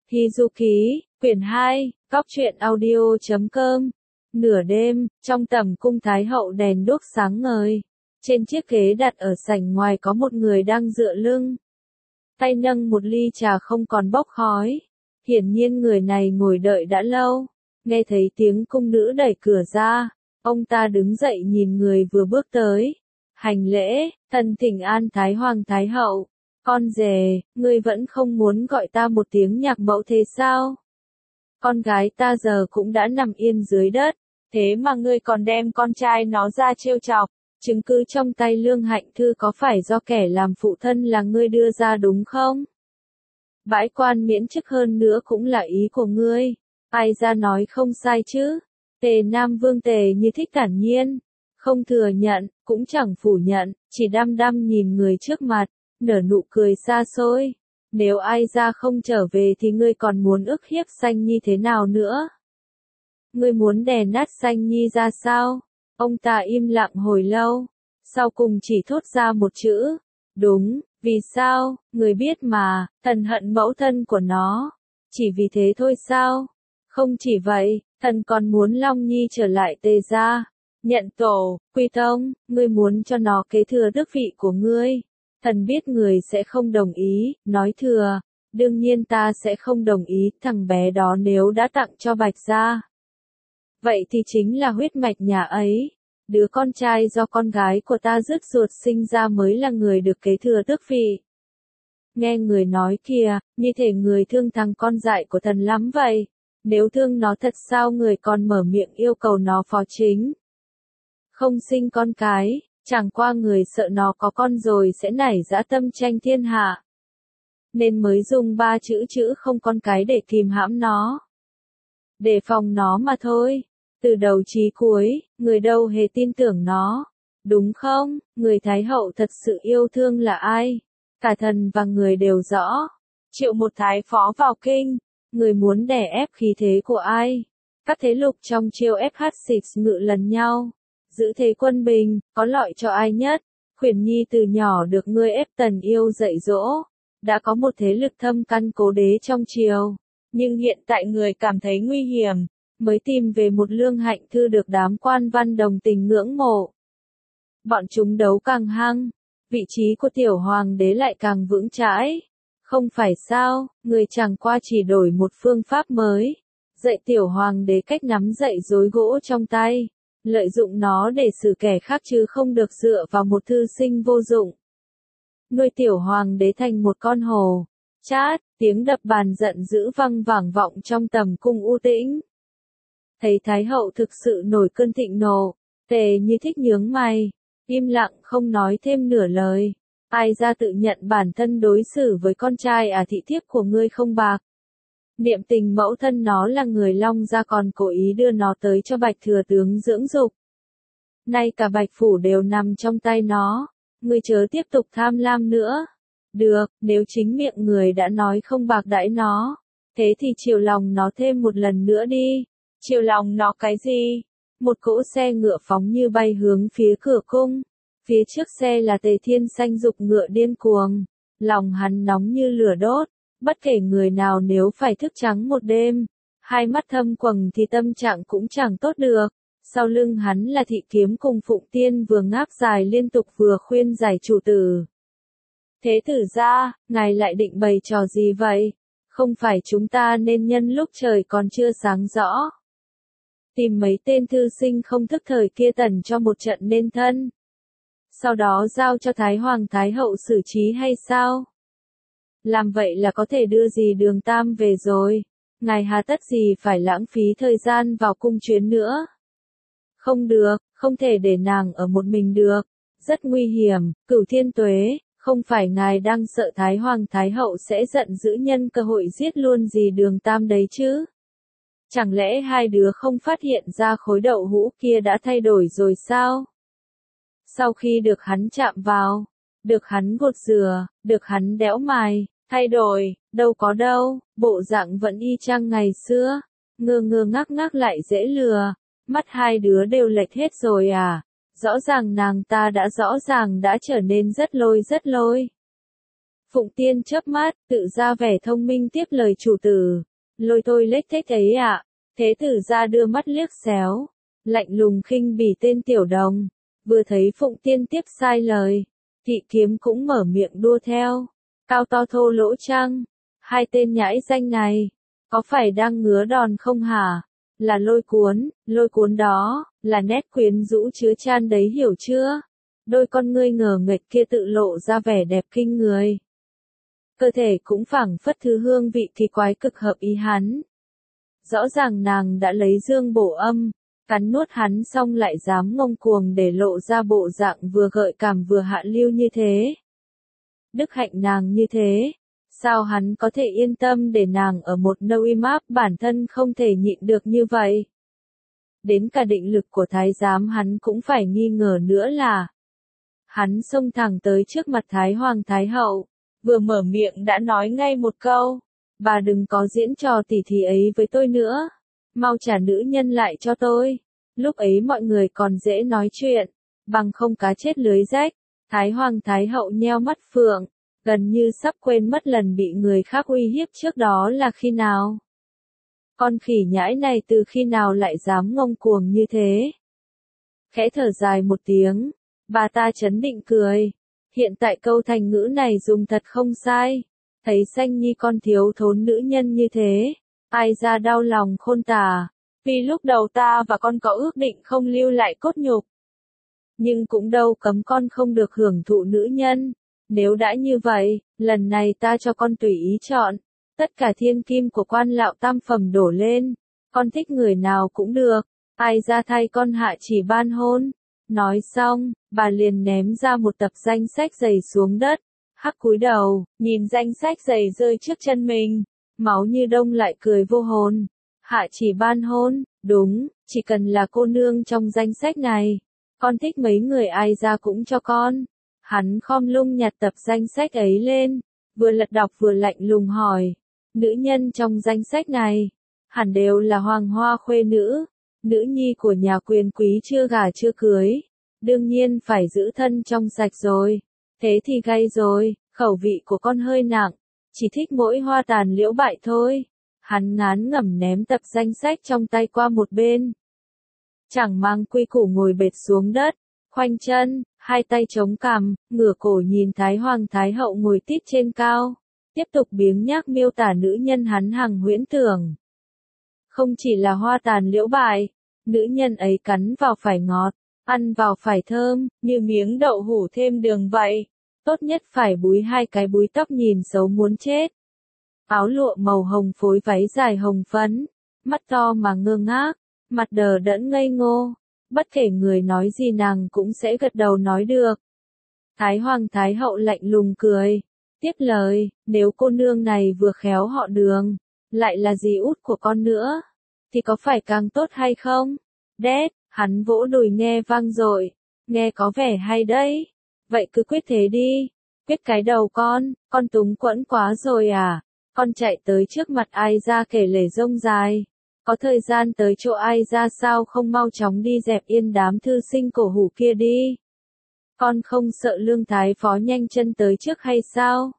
Hizuki, quyển 2, góc truyện audio.com. Nửa đêm, trong tầm cung thái hậu đèn đuốc sáng ngời. Trên chiếc ghế đặt ở sảnh ngoài có một người đang dựa lưng. Tay nâng một ly trà không còn bốc khói. Hiển nhiên người này ngồi đợi đã lâu. Nghe thấy tiếng cung nữ đẩy cửa ra. Ông ta đứng dậy nhìn người vừa bước tới. Hành lễ, thần thỉnh an Thái Hoàng Thái Hậu. Con rể, ngươi vẫn không muốn gọi ta một tiếng nhạc mẫu thế sao? Con gái ta giờ cũng đã nằm yên dưới đất, thế mà ngươi còn đem con trai nó ra trêu chọc. Chứng cứ trong tay Lương Hạnh Thư có phải do kẻ làm phụ thân là ngươi đưa ra đúng không? Bãi quan miễn chức hơn nữa cũng là ý của ngươi. Ai ra nói không sai chứ? Tề Nam Vương Tề Như Thích thản nhiên, không thừa nhận, cũng chẳng phủ nhận, chỉ đăm đăm nhìn người trước mặt, nở nụ cười xa xôi. Nếu ai ra không trở về thì ngươi còn muốn ức hiếp Sanh Nhi thế nào nữa? Ngươi muốn đè nát Sanh Nhi ra sao? Ông ta im lặng hồi lâu, sau cùng chỉ thốt ra một chữ, đúng, vì sao, người biết mà, thần hận mẫu thân của nó. Chỉ vì thế thôi sao? Không chỉ vậy, thần còn muốn Long Nhi trở lại Tề gia, nhận tổ, quy tông, ngươi muốn cho nó kế thừa đức vị của ngươi. Thần biết người sẽ không đồng ý, nói thừa, đương nhiên ta sẽ không đồng ý, thằng bé đó nếu đã tặng cho Bạch gia. Vậy thì chính là huyết mạch nhà ấy, đứa con trai do con gái của ta rứt ruột sinh ra mới là người được kế thừa tước vị. Nghe người nói kìa, như thể người thương thằng con dại của thần lắm vậy, nếu thương nó thật sao người còn mở miệng yêu cầu nó phó chính. Không sinh con cái. Chẳng qua người sợ nó có con rồi sẽ nảy dã tâm tranh thiên hạ. Nên mới dùng 3 chữ không con cái để kìm hãm nó. Đề phòng nó mà thôi. Từ đầu chí cuối, người đâu hề tin tưởng nó. Đúng không? Người Thái Hậu thật sự yêu thương là ai? Cả thần và người đều rõ. Triệu một thái phó vào kinh. Người muốn đè ép khí thế của ai? Các thế lực trong chiêu ép hát xịt ngự lần nhau. Giữ thế quân bình, có lợi cho ai nhất? Khuyển Nhi từ nhỏ được ngươi ép tần yêu dạy dỗ, đã có một thế lực thâm căn cố đế trong triều, nhưng hiện tại người cảm thấy nguy hiểm, mới tìm về một Lương Hạnh Thư được đám quan văn đồng tình ngưỡng mộ. Bọn chúng đấu càng hăng, vị trí của tiểu hoàng đế lại càng vững chãi. Không phải sao, người chẳng qua chỉ đổi một phương pháp mới, dạy tiểu hoàng đế cách nắm dạy rối gỗ trong tay. Lợi dụng nó để xử kẻ khác chứ không được dựa vào một thư sinh vô dụng. Nuôi tiểu hoàng đế thành một con hồ. Chát, tiếng đập bàn giận dữ vang vẳng vọng trong tầm cung u tĩnh. Thấy Thái Hậu thực sự nổi cơn thịnh nộ, Tề Như Thích nhướng mày, im lặng không nói thêm nửa lời. Ai ra tự nhận bản thân đối xử với con trai thị thiếp của ngươi không bạc. Niệm tình mẫu thân nó là người Long gia còn cố ý đưa nó tới cho Bạch thừa tướng dưỡng dục. Nay cả Bạch phủ đều nằm trong tay nó, ngươi chớ tiếp tục tham lam nữa. Được, nếu chính miệng người đã nói không bạc đãi nó, thế thì chiều lòng nó thêm một lần nữa đi. Chiều lòng nó cái gì? Một cỗ xe ngựa phóng như bay hướng phía cửa cung. Phía trước xe là Tề Thiên Sanh dục ngựa điên cuồng, lòng hắn nóng như lửa đốt. Bất kể người nào nếu phải thức trắng một đêm, hai mắt thâm quầng thì tâm trạng cũng chẳng tốt được. Sau lưng hắn là Thị Kiếm cùng Phụng Tiên vừa ngáp dài liên tục vừa khuyên giải chủ tử. Thế tử gia, ngài lại định bày trò gì vậy? Không phải chúng ta nên nhân lúc trời còn chưa sáng rõ, tìm mấy tên thư sinh không thức thời kia tẩn cho một trận nên thân, sau đó giao cho Thái Hoàng Thái Hậu xử trí hay sao? Làm vậy là có thể đưa dì Đường Tam về rồi. Ngài hà tất gì phải lãng phí thời gian vào cung chuyến nữa. Không được, không thể để nàng ở một mình được. Rất nguy hiểm, Cửu Thiên Tuế, không phải ngài đang sợ Thái Hoàng Thái Hậu sẽ giận dữ nhân cơ hội giết luôn dì Đường Tam đấy chứ? Chẳng lẽ hai đứa không phát hiện ra khối đậu hũ kia đã thay đổi rồi sao? Sau khi được hắn chạm vào, được hắn gột rửa, được hắn đẽo mài, thay đổi, đâu có đâu, bộ dạng vẫn y chang ngày xưa, ngơ ngơ ngác ngác lại dễ lừa, mắt hai đứa đều lệch hết rồi à, rõ ràng nàng ta đã rõ ràng đã trở nên rất lôi. Phụng Tiên chớp mắt, tự ra vẻ thông minh tiếp lời chủ tử. Lôi thôi lếch thếch ấy ạ. Thế tử ra đưa mắt liếc xéo. Lạnh lùng khinh bỉ tên tiểu đồng. Vừa thấy Phụng Tiên tiếp sai lời. Thị kiếm cũng mở miệng đua theo. Cao to thô lỗ chăng? Hai tên nhãi danh này. Có phải đang ngứa đòn không hả? Là lôi cuốn đó, là nét quyến rũ chứa chan đấy hiểu chưa? Đôi con ngươi ngờ nghệch kia tự lộ ra vẻ đẹp kinh người. Cơ thể cũng phảng phất thứ hương vị kỳ quái cực hợp ý hắn. Rõ ràng nàng đã lấy dương bổ âm, cắn nuốt hắn xong lại dám ngông cuồng để lộ ra bộ dạng vừa gợi cảm vừa hạ lưu như thế. Đức hạnh nàng như thế, sao hắn có thể yên tâm để nàng ở một nơi im áp bản thân không thể nhịn được như vậy? Đến cả định lực của thái giám hắn cũng phải nghi ngờ nữa là. Hắn xông thẳng tới trước mặt Thái Hoàng Thái Hậu, vừa mở miệng đã nói ngay một câu, bà đừng có diễn trò tỉ thí ấy với tôi nữa, mau trả nữ nhân lại cho tôi. Lúc ấy mọi người còn dễ nói chuyện, bằng không cá chết lưới rách. Thái Hoàng Thái Hậu nheo mắt phượng, gần như sắp quên mất lần bị người khác uy hiếp trước đó là khi nào. Con khỉ nhãi này từ khi nào lại dám ngông cuồng như thế? Khẽ thở dài một tiếng, bà ta trấn định cười. Hiện tại câu thành ngữ này dùng thật không sai. Thấy Sanh Nhi con thiếu thốn nữ nhân như thế, ai ra đau lòng khôn tả. Vì lúc đầu ta và con có ước định không lưu lại cốt nhục. Nhưng cũng đâu cấm con không được hưởng thụ nữ nhân. Nếu đã như vậy, lần này ta cho con tùy ý chọn. Tất cả thiên kim của quan lão tam phẩm đổ lên. Con thích người nào cũng được. Ai ra thay con hạ chỉ ban hôn. Nói xong, bà liền ném ra một tập danh sách giày xuống đất. Hắc cúi đầu, nhìn danh sách giày rơi trước chân mình. Máu như đông lại cười vô hồn. Hạ chỉ ban hôn, đúng, chỉ cần là cô nương trong danh sách này. Con thích mấy người ai ra cũng cho con. Hắn khom lung nhặt tập danh sách ấy lên, vừa lật đọc vừa lạnh lùng hỏi. Nữ nhân trong danh sách này, hẳn đều là hoàng hoa khuê nữ, nữ nhi của nhà quyền quý chưa gả chưa cưới. Đương nhiên phải giữ thân trong sạch rồi. Thế thì gay rồi, khẩu vị của con hơi nặng, chỉ thích mỗi hoa tàn liễu bại thôi. Hắn ngán ngẩm ném tập danh sách trong tay qua một bên. Chẳng mang quy củ ngồi bệt xuống đất, khoanh chân, hai tay chống cằm, ngửa cổ nhìn Thái Hoàng Thái Hậu ngồi tít trên cao. Tiếp tục biếng nhác miêu tả nữ nhân hắn hằng huyễn tưởng. Không chỉ là hoa tàn liễu bại, nữ nhân ấy cắn vào phải ngọt, ăn vào phải thơm, như miếng đậu hũ thêm đường vậy. Tốt nhất phải búi hai cái búi tóc nhìn xấu muốn chết. Áo lụa màu hồng phối váy dài hồng phấn, mắt to mà ngơ ngác, mặt đờ đẫn ngây ngô. Bất kể người nói gì nàng cũng sẽ gật đầu nói được. Thái Hoàng Thái Hậu lạnh lùng cười. Tiếp lời, nếu cô nương này vừa khéo họ Đường, lại là dì út của con nữa, thì có phải càng tốt hay không? Đét, hắn vỗ đùi nghe vang dội, nghe có vẻ hay đấy. Vậy cứ quyết thế đi, quyết cái đầu con túng quẫn quá rồi à? Con chạy tới trước mặt ai ra kể lể rông dài. Có thời gian tới chỗ ai ra sao không mau chóng đi dẹp yên đám thư sinh cổ hủ kia đi. Con không sợ Lương Thái Phó nhanh chân tới trước hay sao?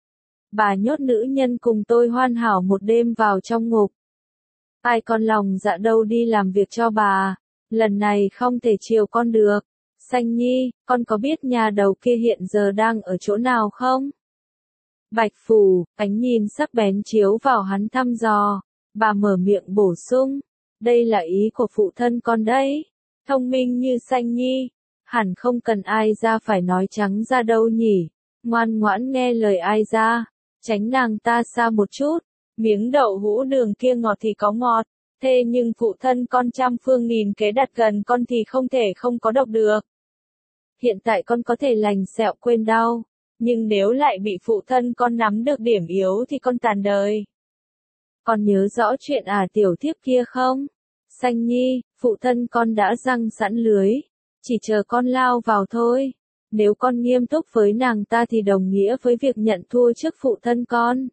Bà nhốt nữ nhân cùng tôi hoàn hảo một đêm vào trong ngục. Ai con lòng dạ đâu đi làm việc cho bà, lần này không thể chiều con được. Sanh Nhi, con có biết nhà đầu kia hiện giờ đang ở chỗ nào không? Bạch Phủ, ánh nhìn sắc bén chiếu vào hắn thăm dò. Bà mở miệng bổ sung, đây là ý của phụ thân con đấy. Thông minh như Sanh Nhi, hẳn không cần ai ra phải nói trắng ra đâu nhỉ. Ngoan ngoãn nghe lời ai ra, tránh nàng ta xa một chút. Miếng đậu hũ đường kia ngọt thì có ngọt, thế nhưng phụ thân con trăm phương nghìn kế đặt gần con thì không thể không có độc được. Hiện tại con có thể lành sẹo quên đau, nhưng nếu lại bị phụ thân con nắm được điểm yếu thì con tàn đời. Con nhớ rõ chuyện tiểu thiếp kia không? Sanh Nhi, phụ thân con đã giăng sẵn lưới, chỉ chờ con lao vào thôi. Nếu con nghiêm túc với nàng ta thì đồng nghĩa với việc nhận thua trước phụ thân con.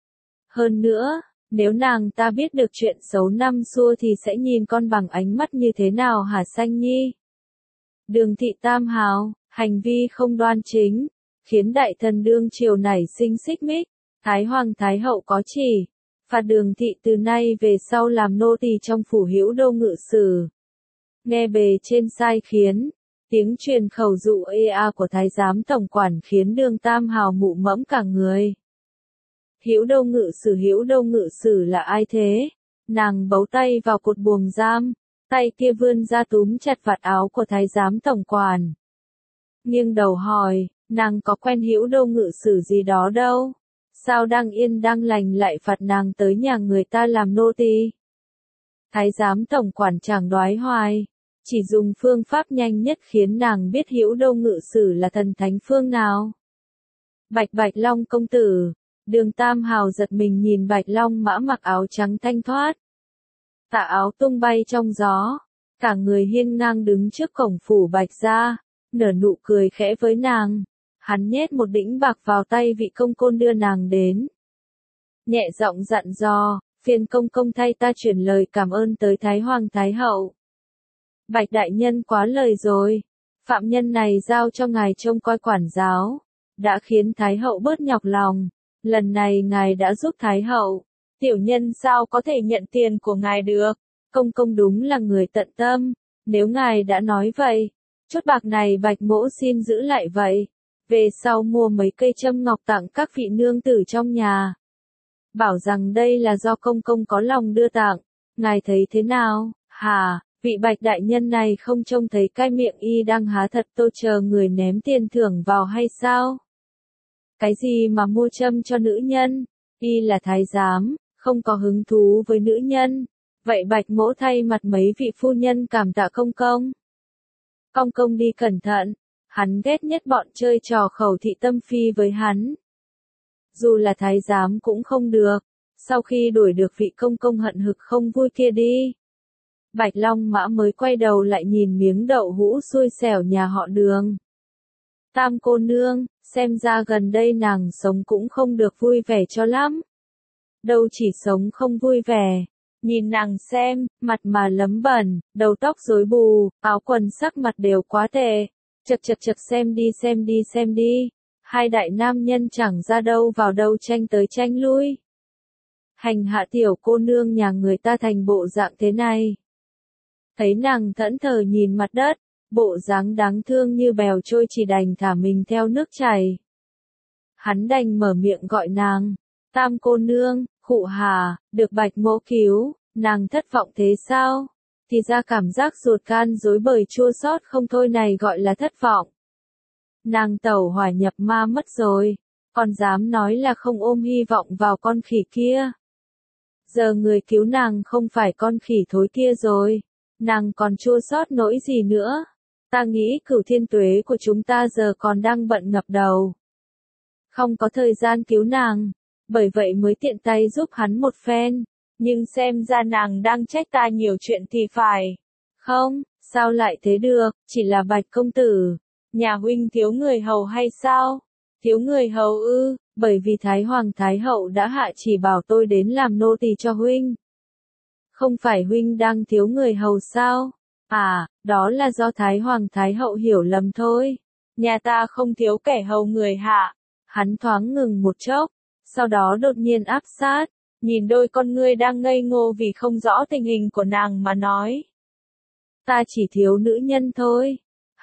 Hơn nữa, nếu nàng ta biết được chuyện xấu năm xưa thì sẽ nhìn con bằng ánh mắt như thế nào hả Sanh Nhi? Đường Thị Tam Hào, hành vi không đoan chính, khiến đại thần đương triều nảy sinh xích mích. Thái Hoàng Thái Hậu có chỉ, phạt Đường thị từ nay về sau làm nô tỳ trong phủ Hữu Đô ngự sử. Nghe bề trên sai khiến, tiếng truyền khẩu dụ ea của thái giám tổng quản khiến Đường Tam Hào mụ mẫm cả người. Hữu Đô ngự sử là ai thế? Nàng bấu tay vào cột buồng giam, tay kia vươn ra túm chặt vạt áo của thái giám tổng quản. Nghiêng đầu hỏi, nàng có quen Hữu Đô ngự sử gì đó đâu? Sao đang yên đang lành lại phạt nàng tới nhà người ta làm nô tỳ? Thái giám tổng quản chẳng đoái hoài, chỉ dùng phương pháp nhanh nhất khiến nàng biết Hữu Đô ngự sử là thần thánh phương nào. Bạch Long công tử. Đường Tam Hào giật mình nhìn Bạch Long Mã mặc áo trắng thanh thoát. Tà áo tung bay trong gió, cả người hiên ngang đứng trước cổng phủ Bạch gia, nở nụ cười khẽ với nàng. Hắn nhét một đĩnh bạc vào tay vị công côn đưa nàng đến. Nhẹ giọng dặn dò, phiền công công thay ta chuyển lời cảm ơn tới Thái Hoàng Thái Hậu. Bạch đại nhân quá lời rồi, phạm nhân này giao cho ngài trông coi quản giáo, đã khiến Thái Hậu bớt nhọc lòng. Lần này ngài đã giúp Thái Hậu, tiểu nhân sao có thể nhận tiền của ngài được, công công đúng là người tận tâm, nếu ngài đã nói vậy, chút bạc này Bạch mỗ xin giữ lại vậy, về sau mua mấy cây châm ngọc tặng các vị nương tử trong nhà. Bảo rằng đây là do công công có lòng đưa tặng, ngài thấy thế nào? Hà, vị Bạch đại nhân này không trông thấy cái miệng y đang há thật tô chờ người ném tiền thưởng vào hay sao? Cái gì mà mua châm cho nữ nhân, y là thái giám, không có hứng thú với nữ nhân, vậy Bạch mỗ thay mặt mấy vị phu nhân cảm tạ công công. Công công đi cẩn thận, hắn ghét nhất bọn chơi trò khẩu thị tâm phi với hắn. Dù là thái giám cũng không được, sau khi đuổi được vị công công hận hực không vui kia đi. Bạch Long Mã mới quay đầu lại nhìn miếng đậu hũ xui xẻo nhà họ Đường. Tam cô nương, xem ra gần đây nàng sống cũng không được vui vẻ cho lắm. Đâu chỉ sống không vui vẻ, nhìn nàng xem, mặt mà lấm bẩn, đầu tóc rối bù, áo quần sắc mặt đều quá tệ. Chật xem đi. Hai đại nam nhân chẳng ra đâu vào đâu tranh tới tranh lui. Hành hạ tiểu cô nương nhà người ta thành bộ dạng thế này. Thấy nàng thẫn thờ nhìn mặt đất, bộ dáng đáng thương như bèo trôi chỉ đành thả mình theo nước chảy. Hắn đành mở miệng gọi nàng, Tam cô nương, khụ hà, được Bạch mỗ cứu, nàng thất vọng thế sao? Thì ra cảm giác ruột gan rối bời chua xót không thôi này gọi là thất vọng. Nàng tẩu hỏa nhập ma mất rồi, còn dám nói là không ôm hy vọng vào con khỉ kia. Giờ người cứu nàng không phải con khỉ thối kia rồi, nàng còn chua xót nỗi gì nữa? Ta nghĩ Cửu Thiên Tuế của chúng ta giờ còn đang bận ngập đầu. Không có thời gian cứu nàng, bởi vậy mới tiện tay giúp hắn một phen, nhưng xem ra nàng đang trách ta nhiều chuyện thì phải. Không, sao lại thế được, chỉ là Bạch công tử, nhà huynh thiếu người hầu hay sao? Thiếu người hầu ư, bởi vì Thái Hoàng Thái Hậu đã hạ chỉ bảo tôi đến làm nô tỳ cho huynh. Không phải huynh đang thiếu người hầu sao? À, đó là do Thái Hoàng Thái Hậu hiểu lầm thôi. Nhà ta không thiếu kẻ hầu người hạ. Hắn thoáng ngừng một chốc, sau đó đột nhiên áp sát, nhìn đôi con ngươi đang ngây ngô vì không rõ tình hình của nàng mà nói. Ta chỉ thiếu nữ nhân thôi.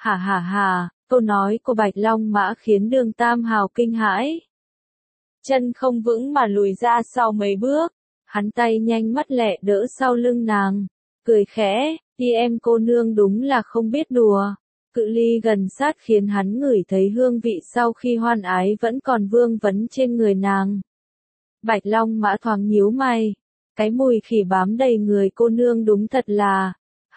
Hà, câu nói của Bạch Long Mã khiến Đường Tam Hào kinh hãi. Chân không vững mà lùi ra sau mấy bước, hắn tay nhanh mắt lẹ đỡ sau lưng nàng, cười khẽ, đi em cô nương đúng là không biết đùa. Cự ly gần sát khiến hắn ngửi thấy hương vị sau khi hoan ái vẫn còn vương vấn trên người nàng. Bạch Long Mã thoáng nhíu mày, cái mùi khỉ bám đầy người cô nương đúng thật là,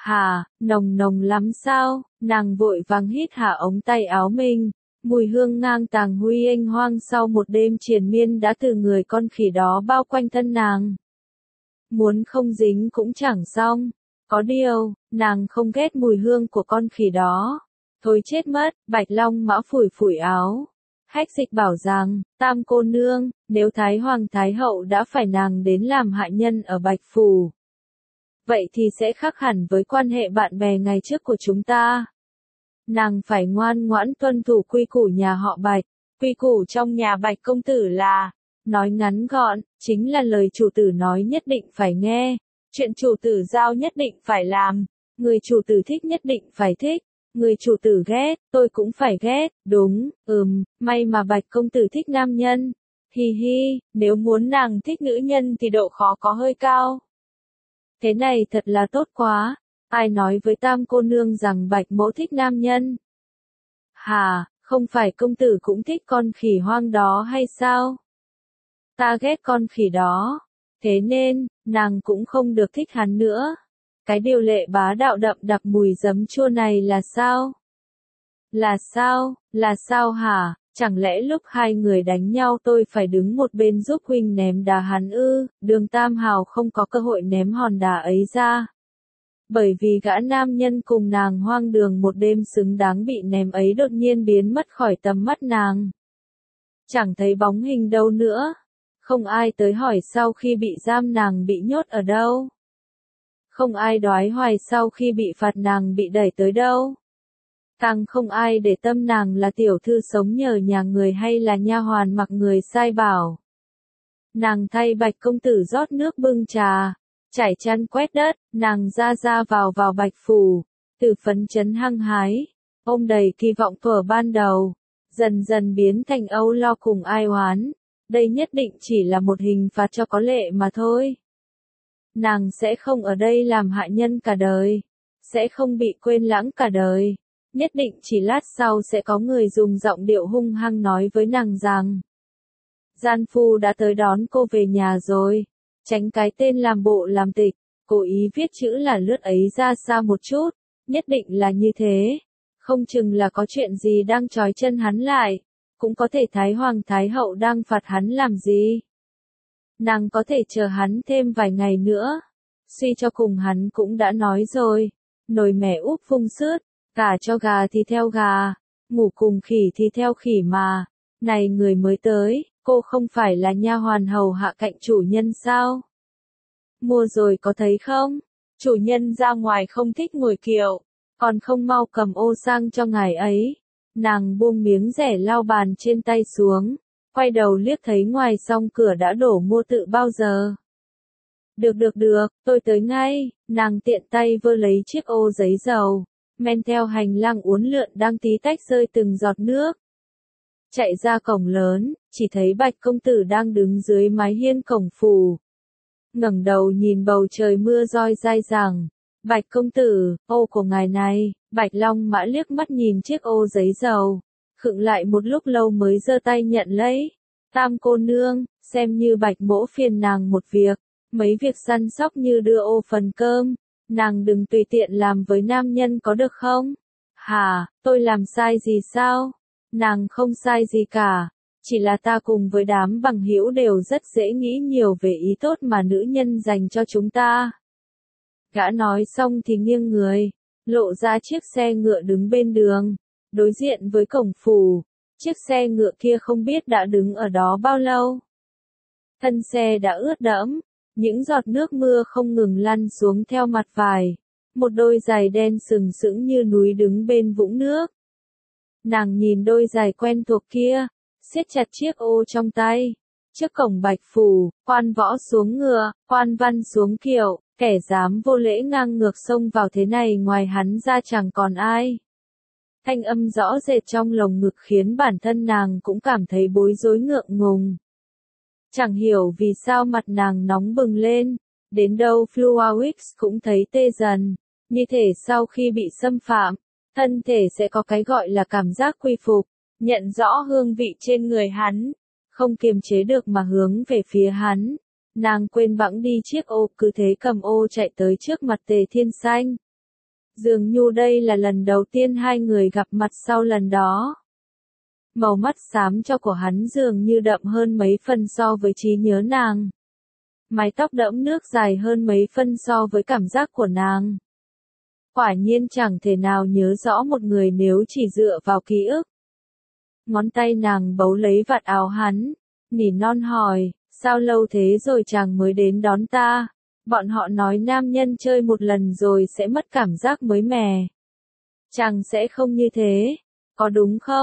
nồng lắm sao? Nàng vội vàng hít hạ ống tay áo mình, mùi hương ngang tàng huy anh hoang sau một đêm triền miên đã từ người con khỉ đó bao quanh thân nàng. Muốn không dính cũng chẳng xong, có điều, nàng không ghét mùi hương của con khỉ đó. Thôi chết mất, Bạch Long Mã phủi áo. Hách Dịch bảo rằng, Tam cô nương, nếu Thái Hoàng Thái Hậu đã phải nàng đến làm hạ nhân ở Bạch Phủ, vậy thì sẽ khác hẳn với quan hệ bạn bè ngày trước của chúng ta. Nàng phải ngoan ngoãn tuân thủ quy củ nhà họ Bạch, Quy củ trong nhà Bạch công tử là, nói ngắn gọn, chính là lời chủ tử nói nhất định phải nghe, chuyện chủ tử giao nhất định phải làm, người chủ tử thích nhất định phải thích, người chủ tử ghét, tôi cũng phải ghét, đúng, may mà Bạch công tử thích nam nhân. Hi hi, nếu muốn nàng thích nữ nhân thì độ khó có hơi cao. Thế này thật là tốt quá, ai nói với Tam cô nương rằng Bạch mỗ thích nam nhân? Hà, không phải công tử cũng thích con khỉ hoang đó hay sao? Ta ghét con khỉ đó, thế nên, nàng cũng không được thích hắn nữa. Cái điều lệ bá đạo đậm đặc mùi giấm chua này là sao? Là sao hả? Chẳng lẽ lúc hai người đánh nhau tôi phải đứng một bên giúp huynh ném đá hắn ư? Đường Tam Hào không có cơ hội ném hòn đá ấy ra. Bởi vì gã nam nhân cùng nàng hoang đường một đêm xứng đáng bị ném ấy đột nhiên biến mất khỏi tầm mắt nàng. Chẳng thấy bóng hình đâu nữa. Không ai tới hỏi sau khi bị giam nàng bị nhốt ở đâu. Không ai đoái hoài sau khi bị phạt nàng bị đẩy tới đâu. Càng không ai để tâm nàng là tiểu thư sống nhờ nhà người hay là nha hoàn mặc người sai bảo. Nàng thay Bạch công tử rót nước bưng trà, trải chăn quét đất, nàng ra vào Bạch phủ, từ phấn chấn hăng hái, ôm đầy kỳ vọng thuở ban đầu, dần dần biến thành âu lo cùng ai oán. Đây nhất định chỉ là một hình phạt cho có lệ mà thôi. Nàng sẽ không ở đây làm hạ nhân cả đời, sẽ không bị quên lãng cả đời. Nhất định chỉ lát sau sẽ có người dùng giọng điệu hung hăng nói với nàng rằng gian phu đã tới đón cô về nhà rồi, tránh cái tên làm bộ làm tịch, cố ý viết chữ là lướt ấy ra xa một chút, nhất định là như thế, không chừng là có chuyện gì đang trói chân hắn lại, cũng có thể Thái Hoàng Thái Hậu đang phạt hắn làm gì. Nàng có thể chờ hắn thêm vài ngày nữa, suy cho cùng hắn cũng đã nói rồi, nồi mẻ úp vung sứt. Gả cho gà thì theo gà, ngủ cùng khỉ thì theo khỉ mà. Này người mới tới, cô không phải là nha hoàn hầu hạ cạnh chủ nhân sao? Mua rồi có thấy không? Chủ nhân ra ngoài không thích ngồi kiệu, còn không mau cầm ô sang cho ngài ấy. Nàng buông miếng rẻ lau bàn trên tay xuống, quay đầu liếc thấy ngoài song cửa đã đổ mua tự bao giờ. Được, tôi tới ngay, nàng tiện tay vơ lấy chiếc ô giấy dầu. Men theo hành lang uốn lượn đang tí tách rơi từng giọt nước. Chạy ra cổng lớn, chỉ thấy Bạch công tử đang đứng dưới mái hiên cổng phủ. Ngẩng đầu nhìn bầu trời mưa roi dai dẳng. Bạch công tử, ô của ngài này, Bạch Long Mã liếc mắt nhìn chiếc ô giấy dầu. Khựng lại một lúc lâu mới giơ tay nhận lấy. Tam cô nương, xem như Bạch mỗ phiền nàng một việc. Mấy việc săn sóc như đưa ô phần cơm. Nàng đừng tùy tiện làm với nam nhân có được không? Hả, tôi làm sai gì sao? Nàng không sai gì cả, chỉ là ta cùng với đám bằng hữu đều rất dễ nghĩ nhiều về ý tốt mà nữ nhân dành cho chúng ta. Gã nói xong thì nghiêng người, lộ ra chiếc xe ngựa đứng bên đường, đối diện với cổng phủ. Chiếc xe ngựa kia không biết đã đứng ở đó bao lâu. Thân xe đã ướt đẫm. Những giọt nước mưa không ngừng lăn xuống theo mặt vải. Một đôi giày đen sừng sững như núi đứng bên vũng nước. Nàng nhìn đôi giày quen thuộc kia, siết chặt chiếc ô trong tay. Trước cổng Bạch phủ, quan võ xuống ngựa, quan văn xuống kiệu, kẻ dám vô lễ ngang ngược xông vào thế này ngoài hắn ra chẳng còn ai. Thanh âm rõ rệt trong lồng ngực khiến bản thân nàng cũng cảm thấy bối rối ngượng ngùng. Chẳng hiểu vì sao mặt nàng nóng bừng lên, đến đâu Fluawix cũng thấy tê dần, như thể sau khi bị xâm phạm, thân thể sẽ có cái gọi là cảm giác quy phục, nhận rõ hương vị trên người hắn, không kiềm chế được mà hướng về phía hắn. Nàng quên bẵng đi chiếc ô, cứ thế cầm ô chạy tới trước mặt Tề Thiên Xanh. Dường như đây là lần đầu tiên hai người gặp mặt sau lần đó. Màu mắt xám cho của hắn dường như đậm hơn mấy phân so với trí nhớ nàng. Mái tóc đẫm nước dài hơn mấy phân so với cảm giác của nàng. Quả nhiên chẳng thể nào nhớ rõ một người nếu chỉ dựa vào ký ức. Ngón tay nàng bấu lấy vạt áo hắn, nỉ non hỏi, sao lâu thế rồi chàng mới đến đón ta? Bọn họ nói nam nhân chơi một lần rồi sẽ mất cảm giác mới mẻ. Chàng sẽ không như thế, có đúng không?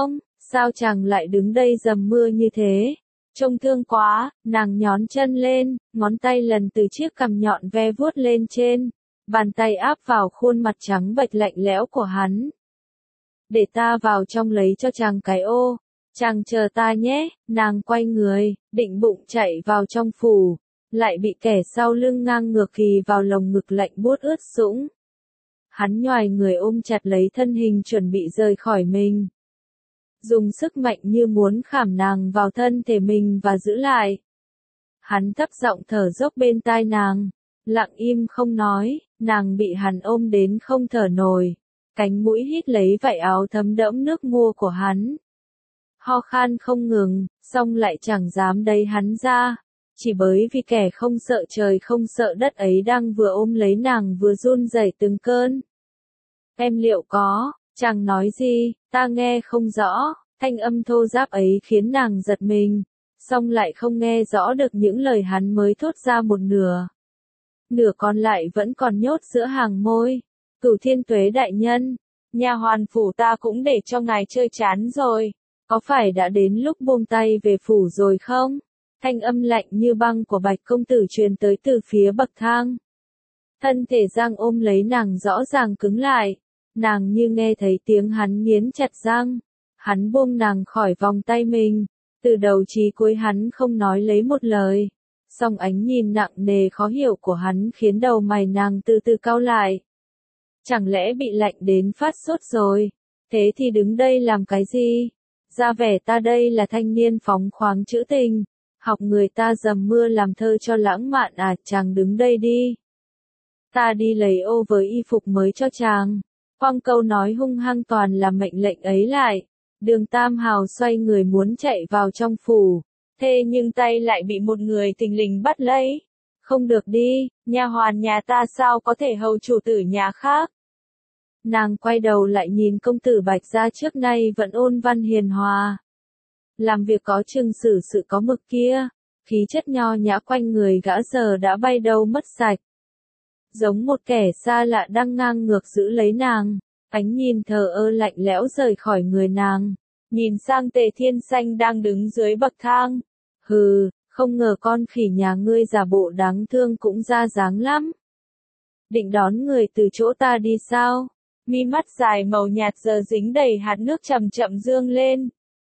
sao chàng lại đứng đây dầm mưa như thế? Trông thương quá, nàng nhón chân lên, ngón tay lần từ chiếc cằm nhọn ve vuốt lên trên, bàn tay áp vào khuôn mặt trắng bệch lạnh lẽo của hắn. Để ta vào trong lấy cho chàng cái ô, chàng chờ ta nhé, nàng quay người, định bụng chạy vào trong phủ, lại bị kẻ sau lưng ngang ngược ghì vào lồng ngực lạnh buốt ướt sũng. Hắn nhoài người ôm chặt lấy thân hình chuẩn bị rời khỏi mình. Dùng sức mạnh như muốn khảm nàng vào thân thể mình và giữ lại. Hắn thấp giọng thở dốc bên tai nàng, lặng im không nói, nàng bị hắn ôm đến không thở nổi, cánh mũi hít lấy vải áo thấm đẫm nước mưa của hắn. Ho khan không ngừng, song lại chẳng dám đẩy hắn ra, chỉ bởi vì kẻ không sợ trời không sợ đất ấy đang vừa ôm lấy nàng vừa run rẩy từng cơn. Em liệu có, chàng nói gì, ta nghe không rõ, thanh âm thô ráp ấy khiến nàng giật mình, song lại không nghe rõ được những lời hắn mới thốt ra một nửa. Nửa còn lại vẫn còn nhốt giữa hàng môi. Cửu Thiên Tuế đại nhân, nhà hoàn phủ ta cũng để cho ngài chơi chán rồi, có phải đã đến lúc buông tay về phủ rồi không? Thanh âm lạnh như băng của Bạch công tử truyền tới từ phía bậc thang. Thân thể Giang ôm lấy nàng rõ ràng cứng lại, nàng như nghe thấy tiếng hắn nghiến chặt răng. Hắn buông nàng khỏi vòng tay mình, từ đầu chí cuối hắn không nói lấy một lời. Song ánh nhìn nặng nề khó hiểu của hắn khiến đầu mày nàng từ từ cau lại. Chẳng lẽ bị lạnh đến phát sốt rồi? Thế thì đứng đây làm cái gì? Ra vẻ ta đây là thanh niên phóng khoáng trữ tình, học người ta dầm mưa làm thơ cho lãng mạn à, chàng đứng đây đi. Ta đi lấy ô với y phục mới cho chàng. Quang câu nói hung hăng toàn là mệnh lệnh ấy lại. Đường Tam Hào xoay người muốn chạy vào trong phủ, thế nhưng tay lại bị một người thình lình bắt lấy. Không được đi, nha hoàn nhà ta sao có thể hầu chủ tử nhà khác. Nàng quay đầu lại nhìn công tử Bạch Gia trước nay vẫn ôn văn hiền hòa. Làm việc có chừng xử sự có mực kia, khí chất nho nhã quanh người gã giờ đã bay đâu mất sạch. Giống một kẻ xa lạ đang ngang ngược giữ lấy nàng, ánh nhìn thờ ơ lạnh lẽo rời khỏi người nàng, nhìn sang Tề Thiên Xanh đang đứng dưới bậc thang. Hừ, không ngờ con khỉ nhà ngươi giả bộ đáng thương cũng ra dáng lắm. Định đón người từ chỗ ta đi sao? Mi mắt dài màu nhạt giờ dính đầy hạt nước chậm chậm dương lên.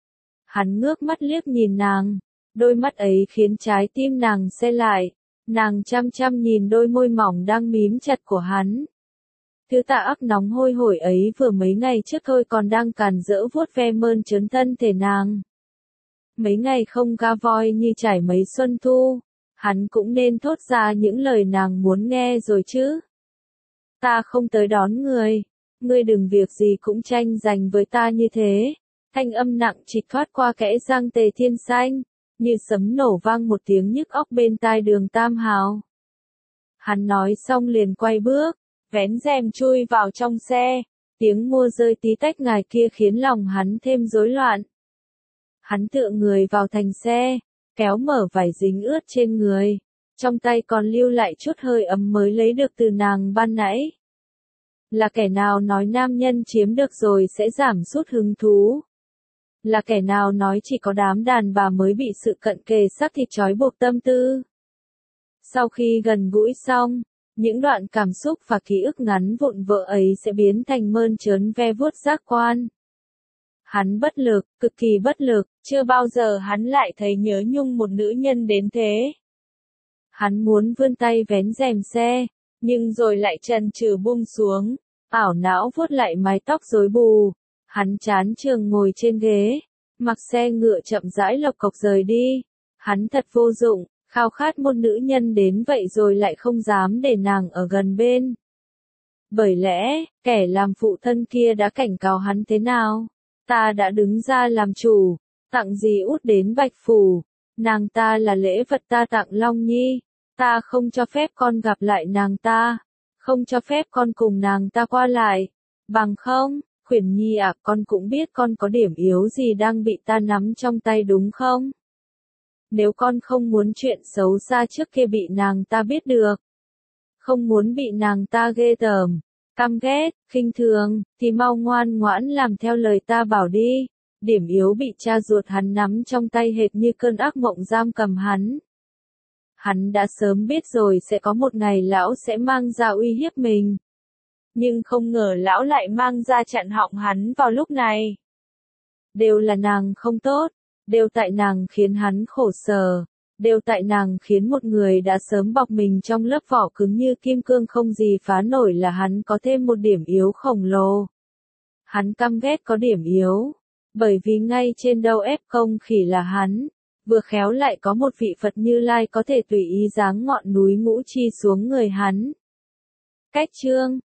Hắn ngước mắt liếc nhìn nàng, đôi mắt ấy khiến trái tim nàng se lại, nàng chăm chăm nhìn đôi môi mỏng đang mím chặt của hắn. Thứ tạ ác nóng hôi hổi ấy vừa mấy ngày trước thôi còn đang càn rỡ vuốt ve mơn trớn thân thể nàng. Mấy ngày không ga voi như trải mấy xuân thu, hắn cũng nên thốt ra những lời nàng muốn nghe rồi chứ. Ta không tới đón người, ngươi đừng việc gì cũng tranh giành với ta như thế. Thanh âm nặng trịch thoát qua kẽ răng Tề Thiên Xanh, như sấm nổ vang một tiếng nhức óc bên tai Đường Tam Hào. Hắn nói xong liền quay bước, vén rèm chui vào trong xe, tiếng mua rơi tí tách ngài kia khiến lòng hắn thêm rối loạn. Hắn tựa người vào thành xe, kéo mở vải dính ướt trên người, trong tay còn lưu lại chút hơi ấm mới lấy được từ nàng ban nãy. Là kẻ nào nói nam nhân chiếm được rồi sẽ giảm sút hứng thú? Là kẻ nào nói chỉ có đám đàn bà mới bị sự cận kề xác thịt trói buộc tâm tư? Sau khi gần gũi xong, những đoạn cảm xúc và ký ức ngắn vụn vỡ ấy sẽ biến thành mơn trớn ve vuốt giác quan. Hắn bất lực, cực kỳ bất lực, chưa bao giờ hắn lại thấy nhớ nhung một nữ nhân đến thế. Hắn muốn vươn tay vén rèm xe, nhưng rồi lại chần chừ buông xuống, ảo não vuốt lại mái tóc rối bù. Hắn chán chường ngồi trên ghế, mặc xe ngựa chậm rãi lộc cộc rời đi. Hắn thật vô dụng, khao khát một nữ nhân đến vậy rồi lại không dám để nàng ở gần bên. Bởi lẽ, kẻ làm phụ thân kia đã cảnh cáo hắn thế nào? Ta đã đứng ra làm chủ, tặng gì út đến Bạch Phủ, nàng ta là lễ vật ta tặng Long Nhi, ta không cho phép con gặp lại nàng ta, không cho phép con cùng nàng ta qua lại, bằng không, Khuyển Nhi à, con cũng biết con có điểm yếu gì đang bị ta nắm trong tay đúng không? Nếu con không muốn chuyện xấu xa trước kia bị nàng ta biết được, không muốn bị nàng ta ghê tởm, căm ghét, khinh thường, thì mau ngoan ngoãn làm theo lời ta bảo đi. Điểm yếu bị cha ruột hắn nắm trong tay hệt như cơn ác mộng giam cầm hắn. Hắn đã sớm biết rồi sẽ có một ngày lão sẽ mang ra uy hiếp mình. Nhưng không ngờ lão lại mang ra chặn họng hắn vào lúc này. Đều là nàng không tốt, đều tại nàng khiến hắn khổ sở, đều tại nàng khiến một người đã sớm bọc mình trong lớp vỏ cứng như kim cương không gì phá nổi là hắn có thêm một điểm yếu khổng lồ. Hắn căm ghét có điểm yếu, bởi vì ngay trên đầu ép công khỉ là hắn, vừa khéo lại có một vị Phật Như Lai có thể tùy ý giáng ngọn núi Ngũ Chi xuống người hắn. Cách chương